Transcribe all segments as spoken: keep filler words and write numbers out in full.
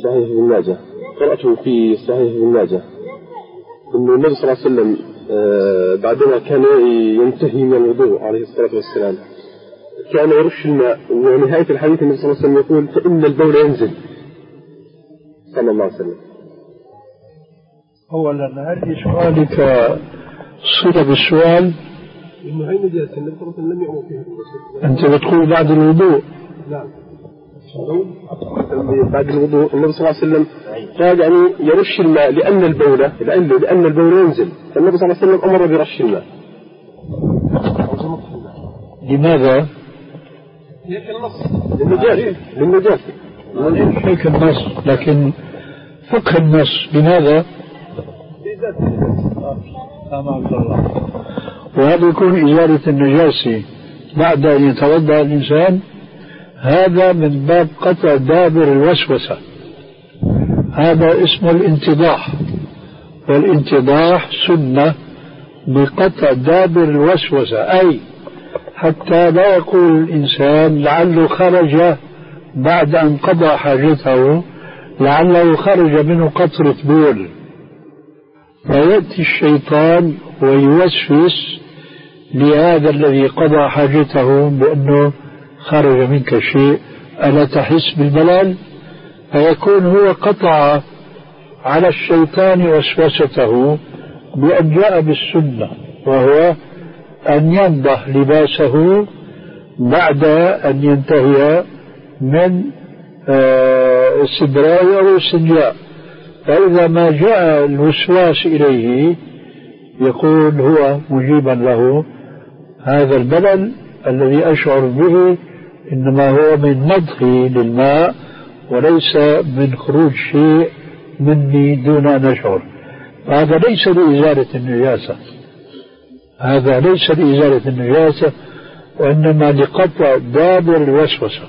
صحيح ابن ماجه، قرأته في صحيح ابن ماجه أن النبي صلى الله عليه وسلم بعدما كان ينتهي من الوضوء عليه الصلاة والسلام كان يرش الماء، ونهاية الحديث النبي صلى الله عليه وسلم يقول فإن البول ينزل صلى الله عليه وسلم. أولا هل سؤالك صلة بالسؤال؟ إنه هي نجاسة النبي صلى الله عليه وسلم لم يأمر فيها. أنت بتقول بعد الوضوء؟ نعم. بعد الوضوء النبي صلى الله عليه وسلم قال يعني يرش الماء لأن البول لأن لأن البول ينزل، فالنبي صلى الله عليه وسلم أمر برش الماء. لماذا؟ هيك النص للنجاسة للنجاسة هيك النص، لكن فقه النص لماذا؟ وهذا يكون إزالة النجاسة بعد أن يتوضأ الإنسان، هذا من باب قطع دابر الوسوسة، هذا اسمه الانتضاح، والانتضاح سنة بقطع دابر الوسوسة، أي حتى لا يقول الإنسان لعله خرج بعد أن قضى حاجته، لعله خرج منه قطرة بول، فيأتي الشيطان ويوسوس لهذا الذي قضى حاجته بأنه خرج منك شيء، ألا تحس بالبلال؟ فيكون هو قطع على الشيطان وسوسته بأن جاء بالسنة، وهو أن ينضح لباسه بعد أن ينتهي من استبراء أو استنجاء. فإذا ما جاء الوسواس إليه يقول هو مجيبا له هذا البلل الذي أشعر به إنما هو من نضحي للماء وليس من خروج شيء مني دون أن أشعر. هذا ليس لإزالة النجاسة، هذا ليس لإزالة النجاسة، وإنما لقطع دابر الوسوسة.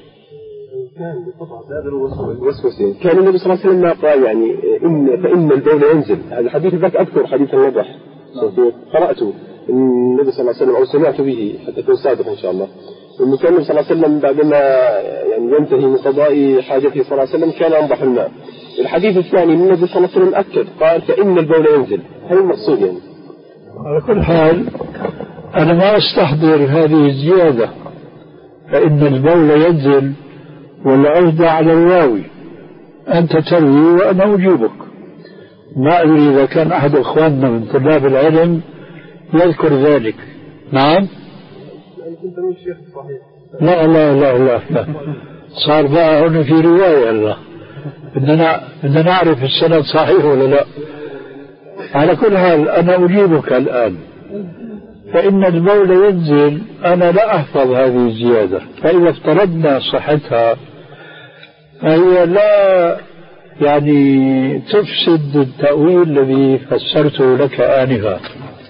كان بقطع دابر الوسوسة. كان النبي صلى الله عليه وسلم قال يعني إن فإن البول ينزل. هذا الحديث ذاك أذكر حديث الوضح قرأته النبي صلى الله عليه وسلم أو سمعت به حتى أكون صادق إن شاء الله. إنه كان النبي صلى الله عليه وسلم بعدما يعني ينتهي من قضاء حاجته صلى الله عليه وسلم كان ينضح الماء. الحديث الثاني من النبي صلى الله عليه وسلم أكد قال فإن البول ينزل. هذا المقصود يعني. على كل حال أنا ما أستحضر هذه الزيادة فإن البول ينزل ولا أهدى على الواوي، أنت تروي وأنا أجيبك. ما أدري إذا كان أحد إخواننا من طلاب العلم يذكر ذلك. نعم. لا لا لا لا, لا. صار بقى هنا في رواية الله بدنا بدنا نعرف السند صحيح ولا لا. على كل حال أنا أجيبك الآن. فإن البول ينزل أنا لا أحفظ هذه الزيادة، فإذا افترضنا صحتها فهي لا يعني تفسد التأويل الذي فسرته لك آنفا،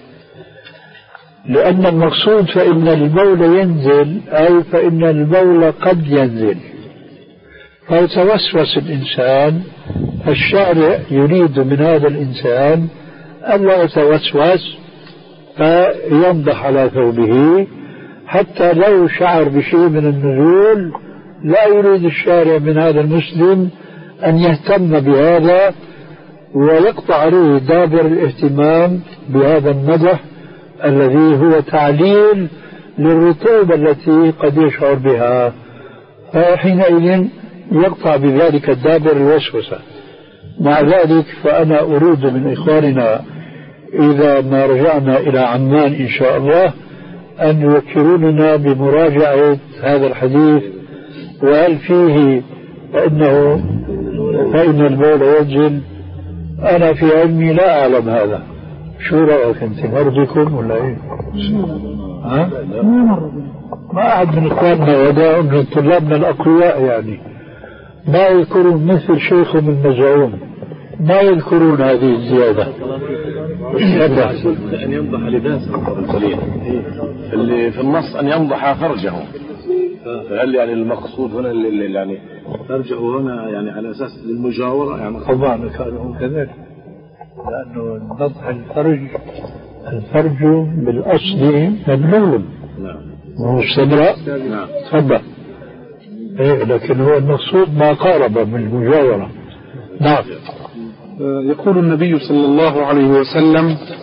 لأن المقصود فإن البول ينزل أي فإن البول قد ينزل، فيتوسوس الإنسان، فالشارع يريد من هذا الإنسان ألا يتوسوس فينضح على ثوبه حتى لو شعر بشيء من النزول. لا يريد الشارع من هذا المسلم أن يهتم بهذا ويقطع عليه دابر الاهتمام بهذا النضح الذي هو تعليل للرطوبة التي قد يشعر بها، فحينئذ يقطع بذلك الدابر الوسوسة. مع ذلك فأنا أريد من إخواننا إذا ما رجعنا إلى عمان إن شاء الله أن يذكروننا بمراجعة هذا الحديث، وهل فيه فإنه فإن البول ينزل. أنا في علمي لا أعلم هذا. شو رأيك أنت؟ مرضكم ولا إيه؟ ها؟ ما أحد من إخواننا وداع من طلابنا الأقوياء يعني ما يذكرون مثل شيخهم المزعوم، ما يذكرون هذه الزيادة. أن ينضح لباسه اللي في النص أن ينضح فرجه، فهل يعني المقصود هنا اللي يعني فرجه هنا يعني على أساس للمجاورة يعني؟ طبعا كانوا كذلك، لأنه نضح الفرج الفرج بالأصل مبلول. نعم. وهو استبراء. نعم. تفضل. إيه لكن هو المقصود ما قارب من المجاورة. نعم. يقول النبي صلى الله عليه وسلم